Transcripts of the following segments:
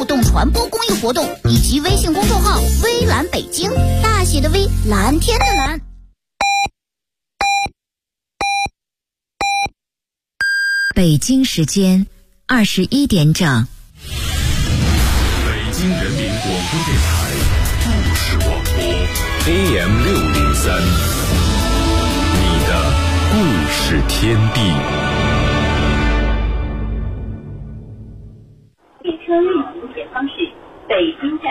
动传播公益活动以及微信公众号微蓝北京，大写的微，蓝天的蓝。 北京时间21点整。 北京人民广播电台故事广播 AM603，你的故事天地。 列车运行前方是北京站。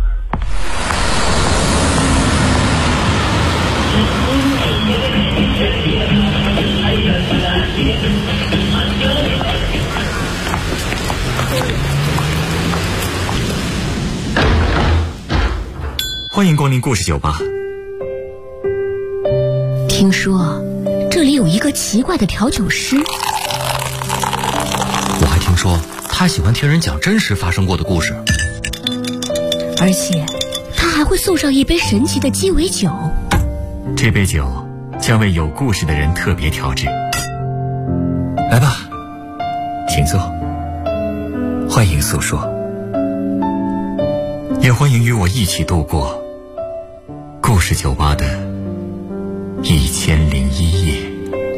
欢迎光临故事酒吧。 听说这里有一个奇怪的调酒师， 我还听说他喜欢听人讲真实发生过的故事， 而且他还会送上一杯神奇的鸡尾酒。 这杯酒将为有故事的人特别调制。来吧，请坐，欢迎诉说，也欢迎与我一起度过故事酒吧的1001夜。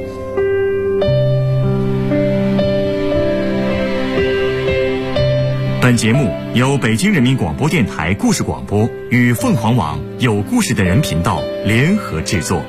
本节目由北京人民广播电台故事广播与凤凰网有故事的人频道联合制作。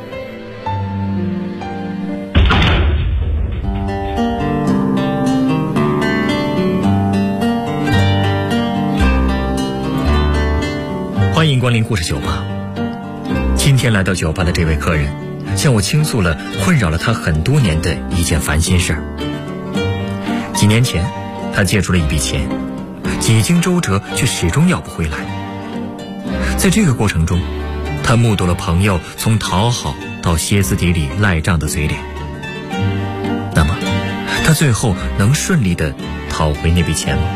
欢迎光临故事酒吧。今天来到酒吧的这位客人向我倾诉了困扰了他很多年的一件烦心事儿。几年前他借出了一笔钱，几经周折却始终要不回来。在这个过程中，他目睹了朋友从讨好到歇斯底里赖账的嘴脸。那么他最后能顺利地讨回那笔钱吗？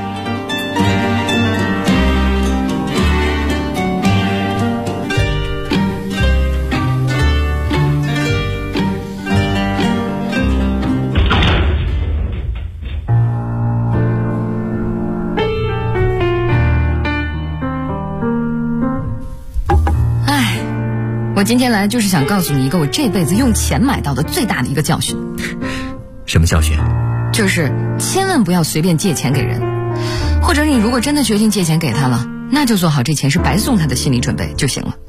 我今天来就是想告诉你一个我这辈子用钱买到的最大的一个教训。 什么教训？ 就是千万不要随便借钱给人，或者你如果真的决定借钱给他了，那就做好这钱是白送他的心理准备就行了。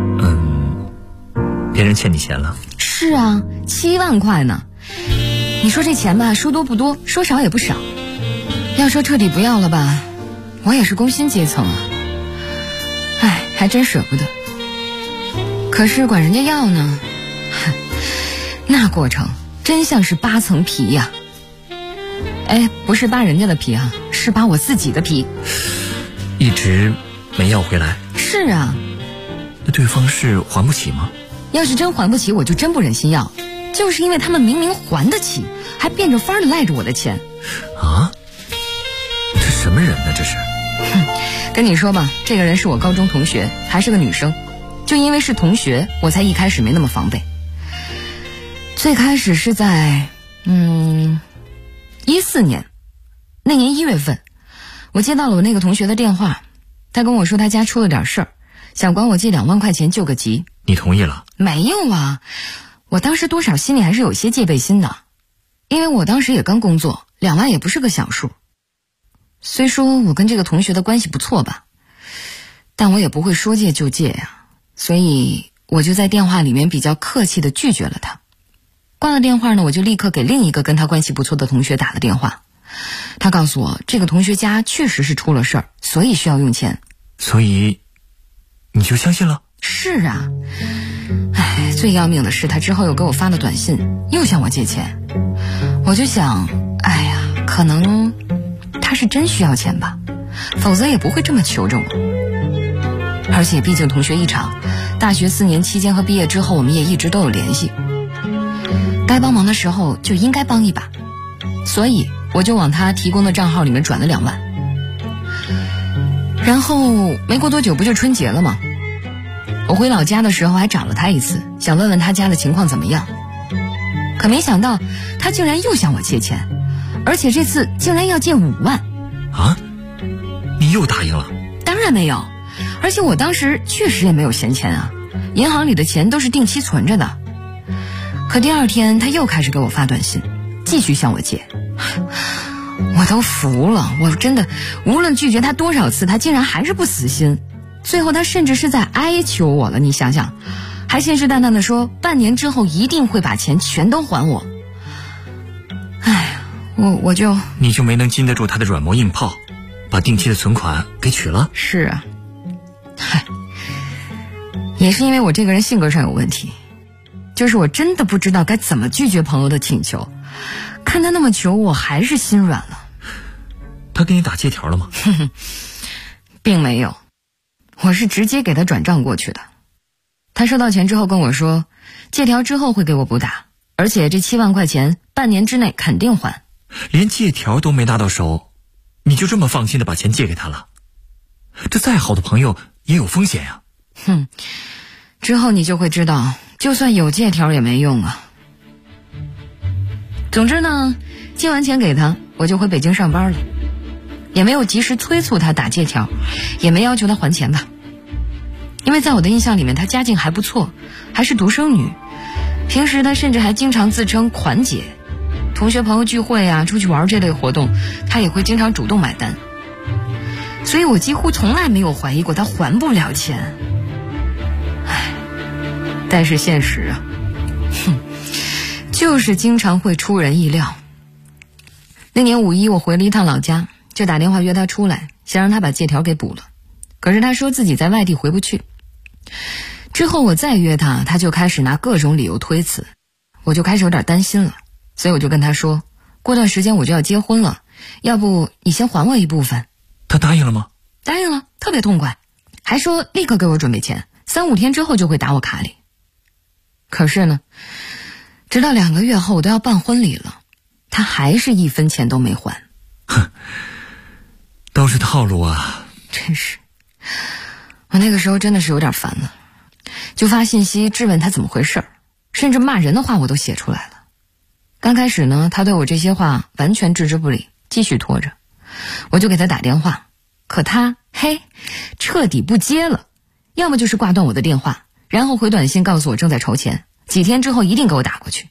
别人欠你钱了？ 是啊，7万块呢。你说这钱吧，说多不多，说少也不少。要说彻底不要了吧，我也是工薪阶层啊，还真舍不得。可是管人家要呢，那过程真像是扒层皮呀。不是扒人家的皮啊，是扒我自己的皮。 一直没要回来？ 是啊。 那对方是还不起吗？ 要是真还不起，我就真不忍心要。就是因为他们明明还得起，还变着法儿的赖着我的钱。 啊？这什么人呢？这是？ 跟你说吧，这个人是我高中同学，还是个女生。就因为是同学，我才一开始没那么防备。最开始是在14年，那年1月份，我接到了我那个同学的电话，他跟我说他家出了点事儿，想管我借2万块钱救个急。 你同意了？ 没有啊，我当时多少心里还是有些戒备心的，因为我当时也刚工作，2万也不是个小数。虽说我跟这个同学的关系不错吧，但我也不会说借就借呀。所以我就在电话里面比较客气地拒绝了他。挂了电话呢，我就立刻给另一个跟他关系不错的同学打了电话。他告诉我，这个同学家确实是出了事儿，所以需要用钱。 所以你就相信了？ 是啊。最要命的是他之后又给我发了短信，又向我借钱。我就想，可能他是真需要钱吧，否则也不会这么求着我。而且毕竟同学一场，大学4年期间和毕业之后我们也一直都有联系，该帮忙的时候就应该帮一把，所以我就往他提供的账号里面转了2万。然后没过多久不就春节了吗？我回老家的时候还找了他一次，想问问他家的情况怎么样。可没想到他竟然又向我借钱，而且这次竟然要借5万。 啊？你又答应了？ 当然没有，而且我当时确实也没有闲钱啊，银行里的钱都是定期存着的。可第二天他又开始给我发短信，继续向我借。我都服了，我真的无论拒绝他多少次，他竟然还是不死心。最后他甚至是在哀求我了，你想想，还信誓旦旦地说半年之后一定会把钱全都还我。哎， 你就没能经得住他的软磨硬泡，把定期的存款给取了？ 是啊，也是因为我这个人性格上有问题，就是我真的不知道该怎么拒绝朋友的请求，看他那么求我还是心软了。 他给你打借条了吗？ 并没有，我是直接给他转账过去的。他收到钱之后跟我说，借条之后会给我补打，而且这7万块钱半年之内肯定还。 连借条都没拿到手，你就这么放心的把钱借给他了？这再好的朋友也有风险呀。 之后你就会知道，就算有借条也没用啊。总之呢，借完钱给他，我就回北京上班了，也没有及时催促他打借条，也没要求他还钱吧。因为在我的印象里面，她家境还不错，还是独生女，平时她甚至还经常自称款姐，同学朋友聚会啊、出去玩这类活动，她也会经常主动买单。所以我几乎从来没有怀疑过她还不了钱。但是现实啊，就是经常会出人意料。那年5·1我回了一趟老家，就打电话约她出来，想让她把借条给补了。可是她说自己在外地回不去。之后我再约她，她就开始拿各种理由推辞，我就开始有点担心了。所以我就跟她说，过段时间我就要结婚了，要不你先还我一部分。 她答应了吗？ 答应了，特别痛快，还说立刻给我准备钱，3、5天之后就会打我卡里。可是呢，直到2个月后我都要办婚礼了，他还是1分钱都没还。 都是套路啊。 真是，我那个时候真的是有点烦了，就发信息质问他怎么回事，甚至骂人的话我都写出来了。刚开始呢，他对我这些话完全置之不理，继续拖着。我就给他打电话，可他彻底不接了，要么就是挂断我的电话，然后回短信告诉我正在筹钱，几天之后一定给我打过去。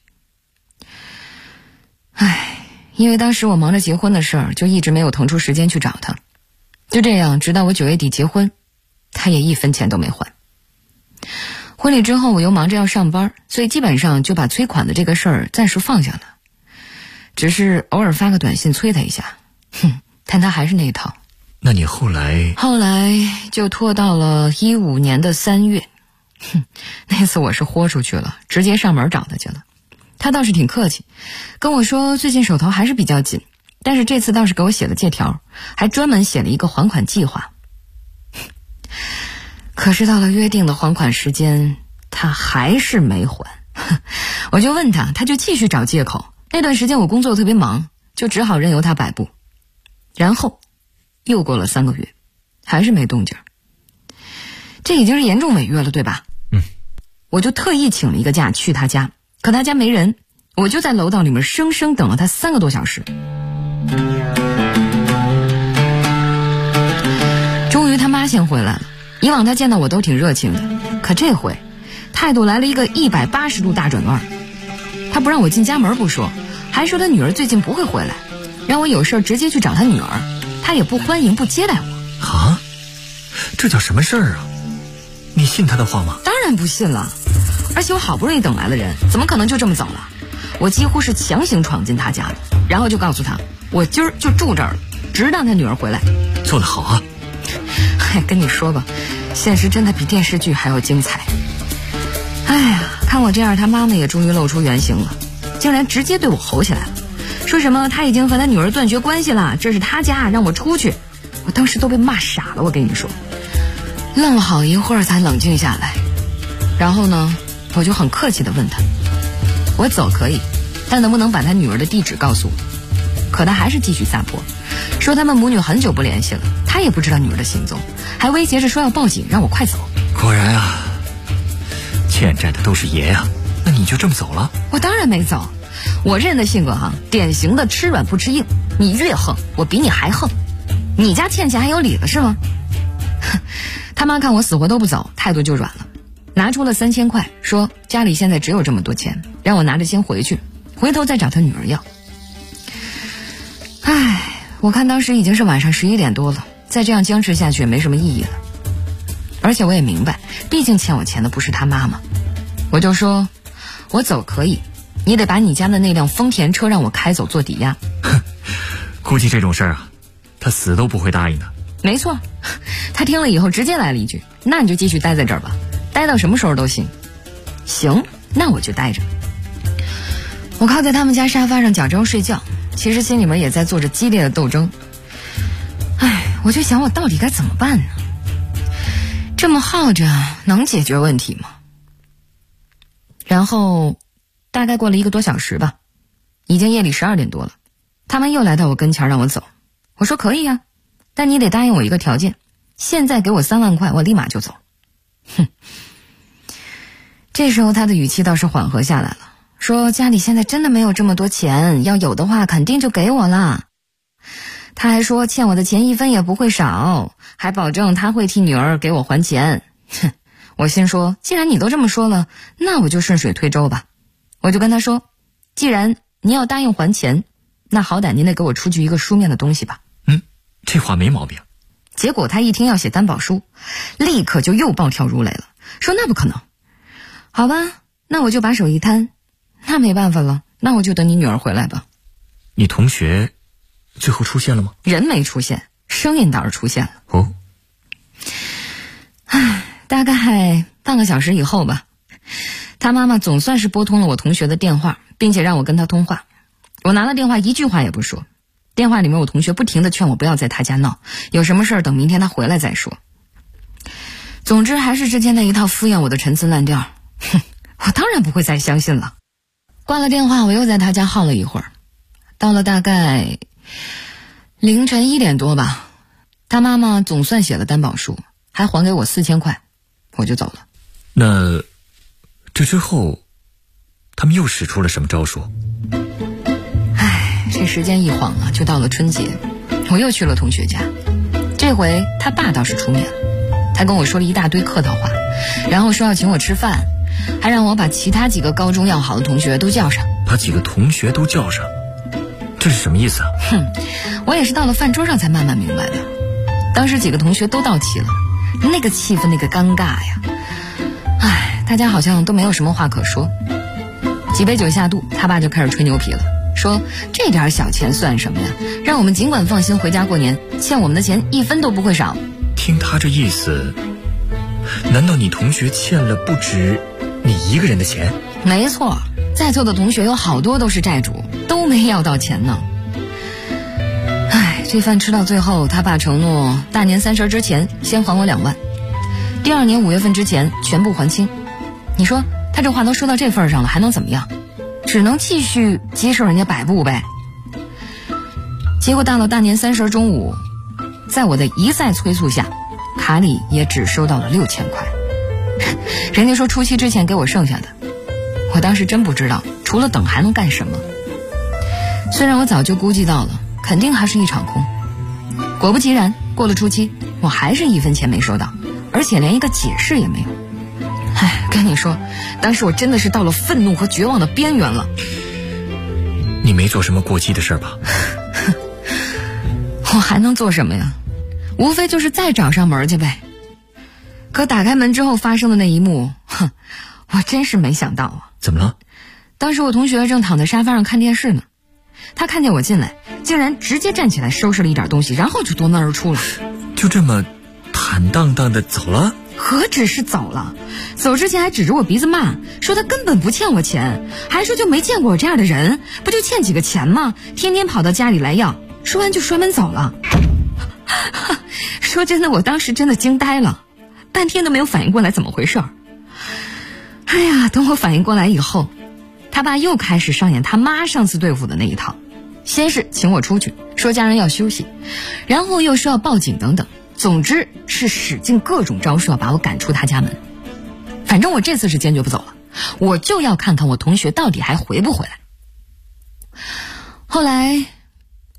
因为当时我忙着结婚的事儿，就一直没有腾出时间去找他。就这样，直到我9月底结婚，他也1分钱都没还。婚礼之后我又忙着要上班，所以基本上就把催款的这个事儿暂时放下了，只是偶尔发个短信催他一下。但他还是那一套。 那你后来就拖到了15年的3月。那次我是豁出去了，直接上门找他去了。他倒是挺客气，跟我说最近手头还是比较紧，但是这次倒是给我写了借条，还专门写了一个还款计划。可是到了约定的还款时间，他还是没还。我就问他，他就继续找借口。那段时间我工作特别忙，就只好任由他摆布。然后又过了3个月，还是没动静。这已经是严重违约了，对吧？我就特意请了一个假去他家，可他家没人，我就在楼道里面生生等了他3个多小时。终于他妈先回来了，以往他见到我都挺热情的，可这回态度来了一个180度大转弯。他不让我进家门不说，还说他女儿最近不会回来，让我有事直接去找他女儿，他也不欢迎不接待我。 啊，这叫什么事儿啊？你信他的话吗？ 当然不信了，而且我好不容易等来了人，怎么可能就这么走了？我几乎是强行闯进他家的，然后就告诉他我今儿就住这儿了，直到他女儿回来。 做得好啊。 跟你说吧，现实真的比电视剧还要精彩。看我这样，他妈妈也终于露出原形了，竟然直接对我吼起来了，说什么他已经和他女儿断绝关系了，这是他家，让我出去。我当时都被骂傻了，我跟你说。愣了好一会儿才冷静下来，然后呢，我就很客气地问他，我走可以，但能不能把他女儿的地址告诉我？可他还是继续撒泼，说他们母女很久不联系了，他也不知道女儿的行踪，还威胁着说要报警，让我快走。 果然啊，欠债的都是爷呀。那你就这么走了？ 我当然没走，我这人的性格典型的吃软不吃硬，你越横我比你还横。 你家欠钱还有理了是吗？他妈看我死活都不走，态度就软了，拿出了3000块，说家里现在只有这么多钱，让我拿着先回去，回头再找他女儿要。我看当时已经是晚上11点多了，再这样僵持下去也没什么意义了。而且我也明白，毕竟欠我钱的不是他妈妈。我就说，我走可以，你得把你家的那辆丰田车让我开走做抵押。 估计这种事儿啊，他死都不会答应的。 没错，他听了以后直接来了一句，那你就继续待在这儿吧，待到什么时候都行。行，那我就待着。我靠在他们家沙发上假装睡觉，其实心里面也在做着激烈的斗争。我就想我到底该怎么办呢？这么耗着能解决问题吗？然后大概过了1个多小时吧，已经夜里12点多了，他们又来到我跟前让我走。我说可以啊，但你得答应我一个条件，现在给我3万块，我立马就走。这时候他的语气倒是缓和下来了，说家里现在真的没有这么多钱，要有的话肯定就给我了。他还说欠我的钱1分也不会少，还保证他会替女儿给我还钱。我心说，既然你都这么说了，那我就顺水推舟吧。我就跟他说，既然你要答应还钱，那好歹您得给我出具一个书面的东西吧。 这话没毛病。 结果他一听要写担保书，立刻就又暴跳如雷了，说那不可能。好吧，那我就把手一摊，那没办法了，那我就等你女儿回来吧。 你同学最后出现了吗？ 人没出现，声音倒是出现了。 哦， 大概半个小时以后吧，他妈妈总算是拨通了我同学的电话，并且让我跟他通话。我拿了电话一句话也不说，电话里面我同学不停地劝我不要在他家闹，有什么事儿等明天他回来再说。总之还是之前那一套敷衍我的陈词滥调，我当然不会再相信了。挂了电话，我又在他家耗了一会儿，到了大概凌晨1点多吧，他妈妈总算写了担保书，还还给我4000块，我就走了。 那这之后他们又使出了什么招数？ 这时间一晃啊，就到了春节，我又去了同学家。这回他爸倒是出面了，他跟我说了一大堆客套话，然后说要请我吃饭，还让我把其他几个高中要好的同学都叫上。 把几个同学都叫上，这是什么意思啊？ 我也是到了饭桌上才慢慢明白的。当时几个同学都到齐了，那个气氛，那个尴尬呀，大家好像都没有什么话可说。几杯酒下肚，他爸就开始吹牛皮了，说这点小钱算什么呀，让我们尽管放心回家过年，欠我们的钱1分都不会少。 听他这意思，难道你同学欠了不止你一个人的钱？ 没错，在座的同学有好多都是债主，都没要到钱呢。这饭吃到最后，他爸承诺大年30之前先还我2万，第2年5月份之前全部还清。你说他这话都说到这份上了，还能怎么样？只能继续接受人家摆布呗。结果到了大年30中午，在我的一再催促下，卡里也只收到了6000块。人家说除夕之前给我剩下的，我当时真不知道除了等还能干什么。虽然我早就估计到了，肯定还是一场空。果不其然，过了初七，我还是1分钱没收到，而且连一个解释也没有。跟你说，当时我真的是到了愤怒和绝望的边缘了。 你没做什么过激的事吧？ 我还能做什么呀？无非就是再找上门去呗。可打开门之后发生的那一幕，我真是没想到啊。 怎么了？ 当时我同学正躺在沙发上看电视呢，他看见我进来，竟然直接站起来收拾了一点东西，然后就夺门而出了。 就这么坦荡荡的走了？ 何止是走了，走之前还指着我鼻子骂，说他根本不欠我钱，还说就没见过我这样的人，不就欠几个钱吗？天天跑到家里来要，说完就摔门走了。说真的，我当时真的惊呆了，半天都没有反应过来怎么回事。等我反应过来以后，他爸又开始上演他妈上次对付的那一套，先是请我出去，说家人要休息，然后又说要报警等等，总之是使尽各种招数要把我赶出他家门。反正我这次是坚决不走了，我就要看看我同学到底还回不回来。后来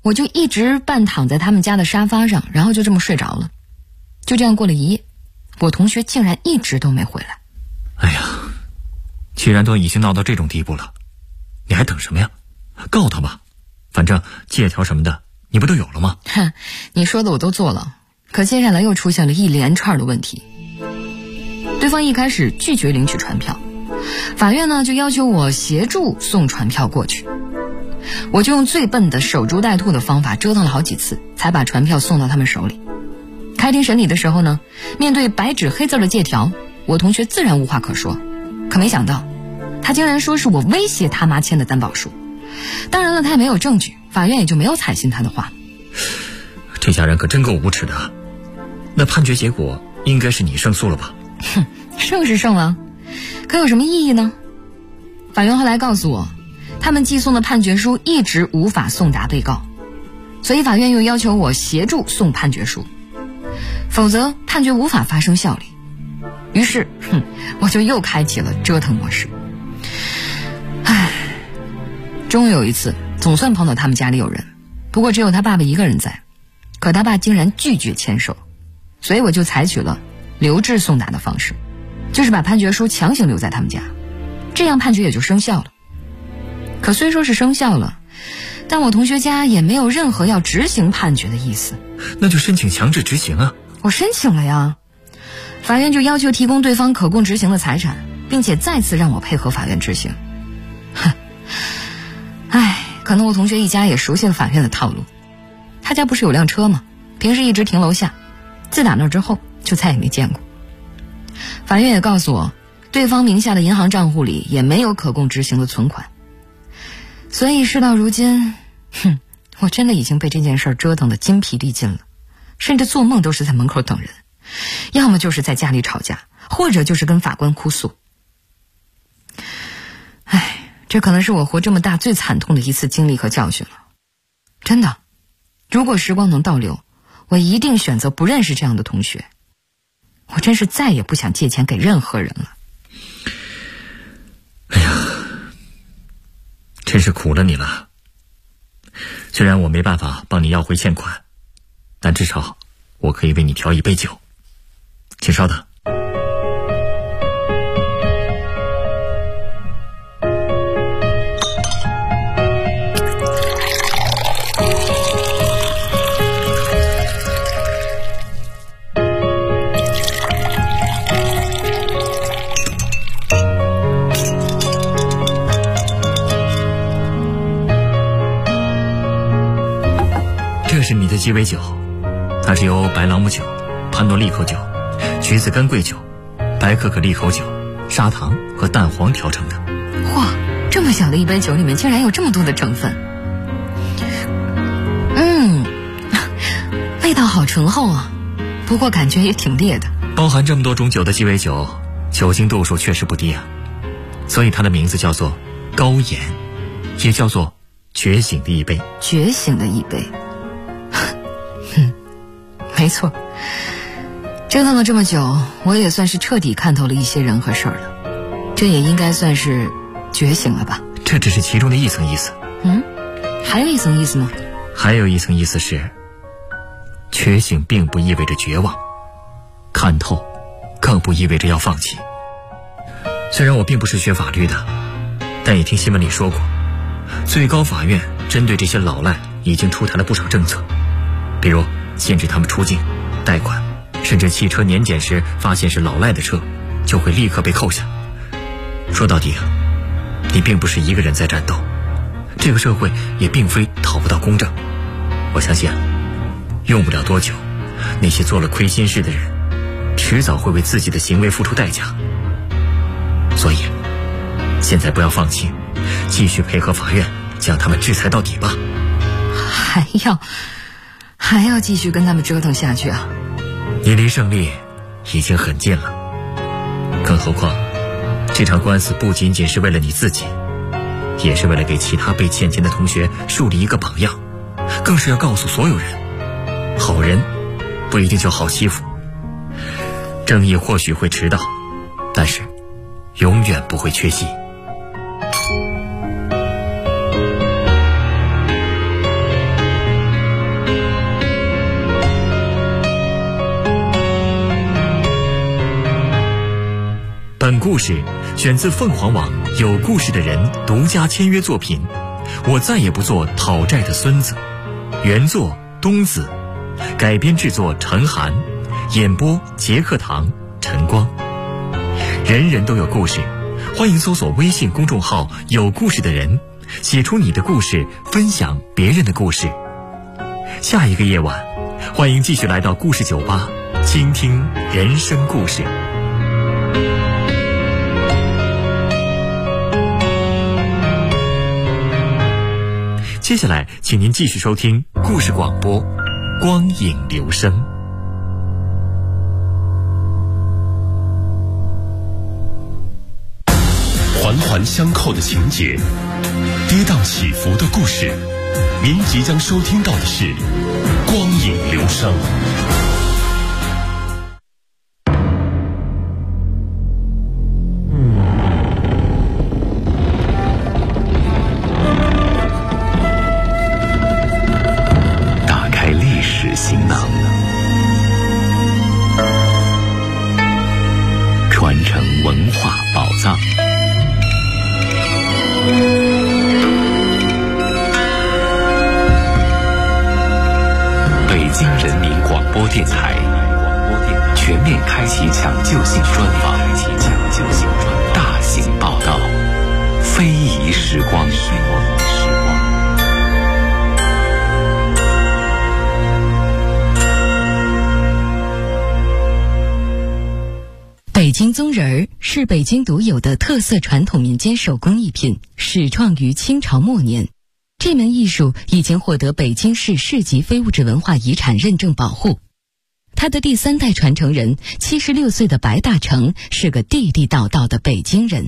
我就一直半躺在他们家的沙发上，然后就这么睡着了。就这样过了一夜，我同学竟然一直都没回来。 哎呀，既然都已经闹到这种地步了，你还等什么呀？告他吧，反正借条什么的你不都有了吗？ 哼，你说的我都做了，可接下来又出现了一连串的问题。对方一开始拒绝领取传票，法院呢就要求我协助送传票过去。我就用最笨的守株待兔的方法折腾了好几次，才把传票送到他们手里。开庭审理的时候呢，面对白纸黑字的借条，我同学自然无话可说，可没想到他竟然说是我威胁他妈签的担保书。当然了，他也没有证据，法院也就没有采信他的话。 这家人可真够无耻的。那判决结果应该是你胜诉了吧？ 哼，胜是胜了，可有什么意义呢？法院后来告诉我，他们寄送的判决书一直无法送达被告，所以法院又要求我协助送判决书，否则判决无法发生效力。于是我就又开启了折腾模式。唉，终于有一次总算碰到他们家里有人，不过只有他爸爸一个人在，可他爸竟然拒绝签收，所以我就采取了留置送达的方式，就是把判决书强行留在他们家，这样判决也就生效了。可虽说是生效了，但我同学家也没有任何要执行判决的意思。 那就申请强制执行啊。 我申请了呀，法院就要求提供对方可供执行的财产，并且再次让我配合法院执行。唉，可能我同学一家也熟悉了法院的套路。他家不是有辆车吗？平时一直停楼下，自打那之后就再也没见过。法院也告诉我，对方名下的银行账户里也没有可供执行的存款。所以事到如今，我真的已经被这件事折腾得筋疲力尽了，甚至做梦都是在门口等人，要么就是在家里吵架，或者就是跟法官哭诉。唉，这可能是我活这么大最惨痛的一次经历和教训了。真的，如果时光能倒流，我一定选择不认识这样的同学。我真是再也不想借钱给任何人了。 哎呀，真是苦了你了。虽然我没办法帮你要回欠款，但至少我可以为你调一杯酒。请稍等。这是你的鸡尾酒，它是由白朗姆酒、潘诺利口酒、橘子干桂酒、白可可利口酒、砂糖和蛋黄调成的。 哇，这么小的一杯酒里面竟然有这么多的成分。味道好醇厚啊，不过感觉也挺烈的。 包含这么多种酒的鸡尾酒，酒精度数确实不低啊，所以它的名字叫做高盐，也叫做觉醒的一杯。 觉醒的一杯。没错，折腾了这么久，我也算是彻底看透了一些人和事儿了，这也应该算是觉醒了吧。 这只是其中的一层意思。 还有一层意思吗？ 还有一层意思是，觉醒并不意味着绝望，看透更不意味着要放弃。虽然我并不是学法律的，但也听新闻里说过，最高法院针对这些老赖已经出台了不少政策，比如限制他们出境、贷款，甚至汽车年检时发现是老赖的车，就会立刻被扣下。说到底啊，你并不是一个人在战斗，这个社会也并非讨不到公正。我相信啊，用不了多久，那些做了亏心事的人，迟早会为自己的行为付出代价。所以，现在不要放弃，继续配合法院，将他们制裁到底吧。 还要继续跟他们折腾下去啊！ 你离胜利已经很近了，更何况这场官司不仅仅是为了你自己，也是为了给其他被欠钱的同学树立一个榜样，更是要告诉所有人，好人不一定就好欺负，正义或许会迟到，但是永远不会缺席。 故事选自凤凰网有故事的人独家签约作品《我再也不做讨债的孙子》，原作东子，改编制作陈寒，演播杰克堂、陈光。人人都有故事，欢迎搜索微信公众号有故事的人，写出你的故事，分享别人的故事。下一个夜晚，欢迎继续来到故事酒吧，倾听人生故事。接下来请您继续收听故事广播《光影留声》。 环环相扣的情节，跌宕起伏的故事，您即将收听到的是《光影留声》。打开历史行囊，传承文化宝藏。北京人民广播电台全面开启抢救性专访，大型报道，非遗时光。 北京宗人儿是北京独有的特色传统民间手工艺品，始创于清朝末年。这门艺术已经获得北京市市级非物质文化遗产认证保护。他的第3代传承人76岁的白大成是个地地道道的北京人。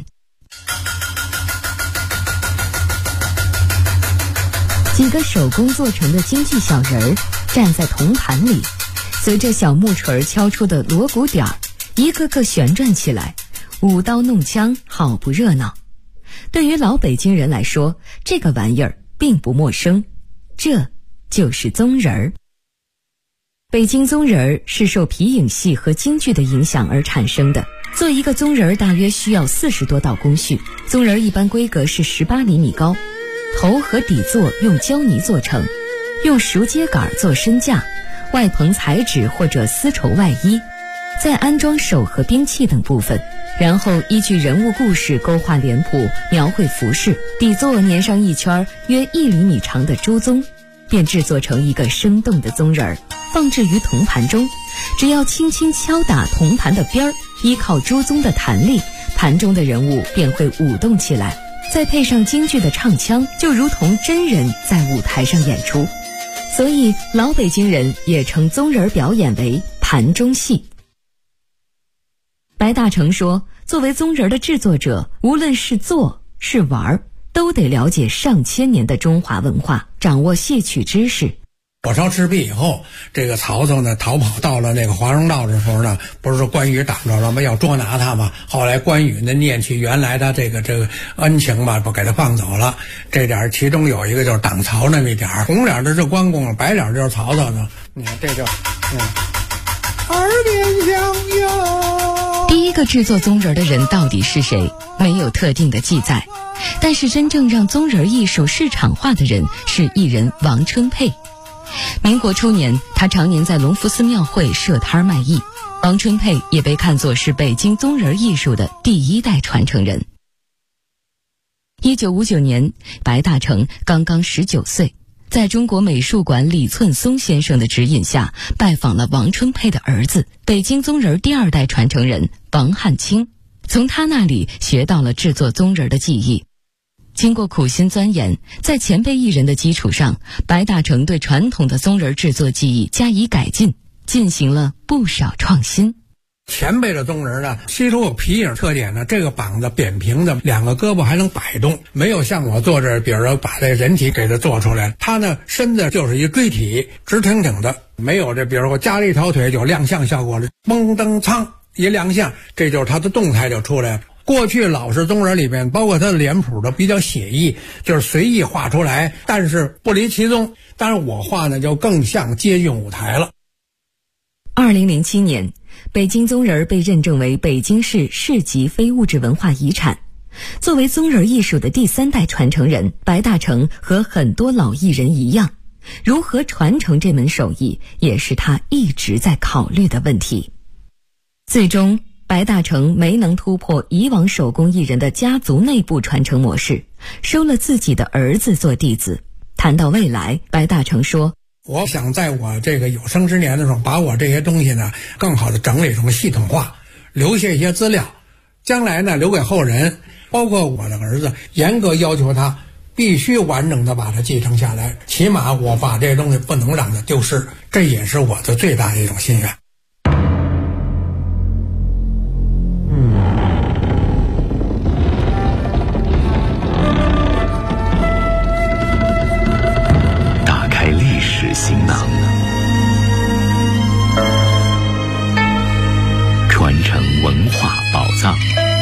几个手工做成的京剧小人儿站在铜盘里，随着小木锤敲出的锣鼓点儿，一个个旋转起来，舞刀弄枪，好不热闹。对于老北京人来说，这个玩意儿并不陌生，这就是宗人儿。北京宗人儿是受皮影戏和京剧的影响而产生的。做一个宗人儿大约需要40多道工序，宗人儿一般规格是18厘米高，头和底座用胶泥做成，用熟秸秆做身架，外棚彩纸或者丝绸外衣，再安装手和兵器等部分，然后依据人物故事勾画脸谱，描绘服饰，底座粘上一圈约1厘米长的猪鬃，便制作成一个生动的宗人儿，放置于铜盘中。只要轻轻敲打铜盘的边儿，依靠猪鬃的弹力，盘中的人物便会舞动起来，再配上京剧的唱腔，就如同真人在舞台上演出。所以老北京人也称宗人表演为盘中戏。白大成说，作为宗人的制作者，无论是做是玩，都得了解上千年的中华文化，掌握戏曲知识。 火烧赤壁以后，这个曹操呢逃跑到了那个华容道的时候呢，不是说关羽挡着了吗？要捉拿他嘛。后来关羽呢念起原来的这个恩情吧，不给他放走了。这点其中有一个就是挡曹那么一点，红脸的是关公，白脸就是曹操呢。你看这就耳边响哟。 第一个制作宗人的人到底是谁？没有特定的记载，但是真正让宗人艺术市场化的人是艺人王春佩。民国初年，他常年在隆福寺庙会设摊卖艺。王春佩也被看作是北京宗人艺术的第1代传承人。1959年，白大成刚刚19岁，在中国美术馆李寸松先生的指引下，拜访了王春佩的儿子，北京宗人第2代传承人王汉卿，从他那里学到了制作宗人的技艺。经过苦心钻研，在前辈艺人的基础上，白大成对传统的宗人制作技艺加以改进，进行了不少创新。 前辈的宗人呢，吸收有皮影特点呢，这个膀子扁平的，2个胳膊还能摆动，没有像我做这，比如说把这人体给它做出来，他呢身子就是一锥体，直挺挺的，没有这，比如说加了一条腿有亮相效果了，嘣噔苍一亮相，这就是他的动态就出来了。过去老式宗人里面，包括他的脸谱的比较写意，就是随意画出来，但是不离其宗。但是我画呢，就更像接近舞台了。 2007年， 北京宗人被认证为北京市市级非物质文化遗产。作为宗人艺术的第3代传承人，白大成和很多老艺人一样，如何传承这门手艺也是他一直在考虑的问题。最终，白大成没能突破以往手工艺人的家族内部传承模式，收了自己的儿子做弟子。谈到未来，白大成说， 我想在我这个有生之年的时候，把我这些东西呢更好的整理成系统化，留下一些资料，将来呢留给后人，包括我的儿子，严格要求他必须完整的把它继承下来，起码我把这些东西不能让它丢失，这也是我的最大的一种心愿。 打开历史行囊，传承文化宝藏。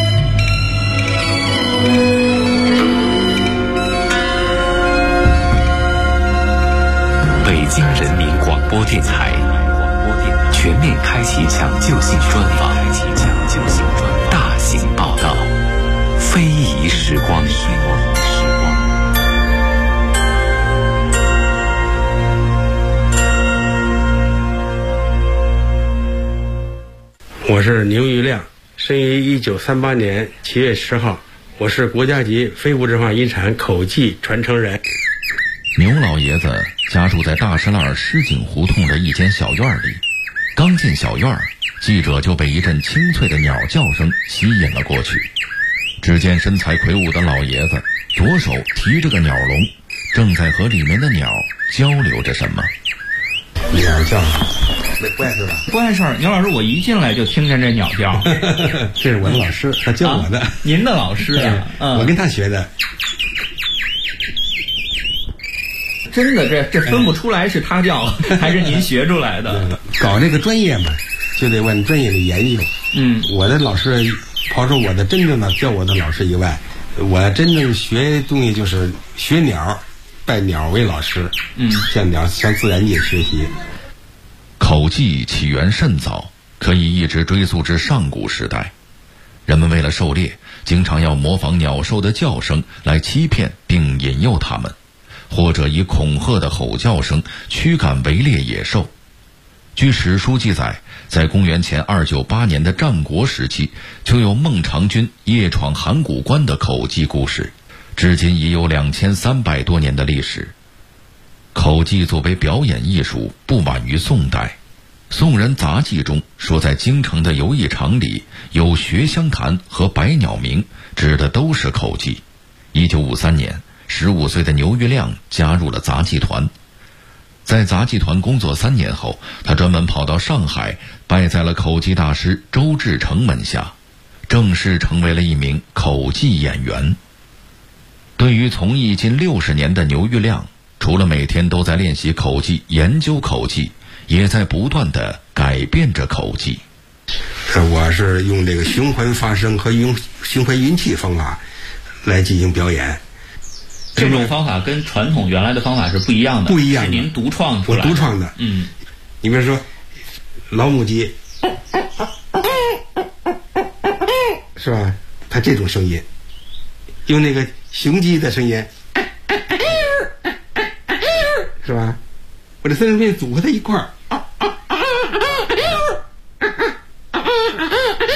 北京人民广播电台全面开启抢救性专访，大型报道，非遗时光。 我是牛玉亮，生于1938年7月10号，我是国家级非物质文化遗产口技传承人。 牛老爷子家住在大石栏石井胡同的一间小院里，刚进小院，记者就被一阵清脆的鸟叫声吸引了过去。只见身材魁梧的老爷子左手提着个鸟笼，正在和里面的鸟交流着什么。 鸟叫不碍事吧？ 不碍事儿，牛老师，我一进来就听见这鸟叫。 这是我的老师，他教我的。 您的老师啊？ 我跟他学的。 真的，这分不出来是他教还是您学出来的。 搞这个专业嘛，就得往专业里研究。我的老师，刨出我的真正的教我的老师以外，我真正学东西就是学鸟，拜鸟为老师。向自然界学习。 口技起源甚早，可以一直追溯至上古时代。人们为了狩猎，经常要模仿鸟兽的叫声来欺骗并引诱它们，或者以恐吓的吼叫声驱赶围猎野兽。据史书记载，在公元前298年的战国时期，就有孟尝君夜闯函谷关的口技故事，至今已有2300多年的历史。口技作为表演艺术，不晚于宋代。宋人杂记中说，在京城的游艺场里有学香坛和百鸟鸣，指的都是口技。1953年，15岁的牛玉亮加入了杂技团。在杂技团工作3年后，他专门跑到上海，拜在了口技大师周志成门下，正式成为了一名口技演员。对于从艺近60年的牛玉亮，除了每天都在练习口技、研究口技，也在不断地改变着口技。 我是用这个循环发声和用循环运气方法来进行表演。 这种方法跟传统原来的方法是不一样的， 不一样的， 是您独创出来的。 我独创的。你比如说老母鸡，是吧？它这种声音，用那个雄鸡的声音，是吧？我这3种声音组合在一块儿，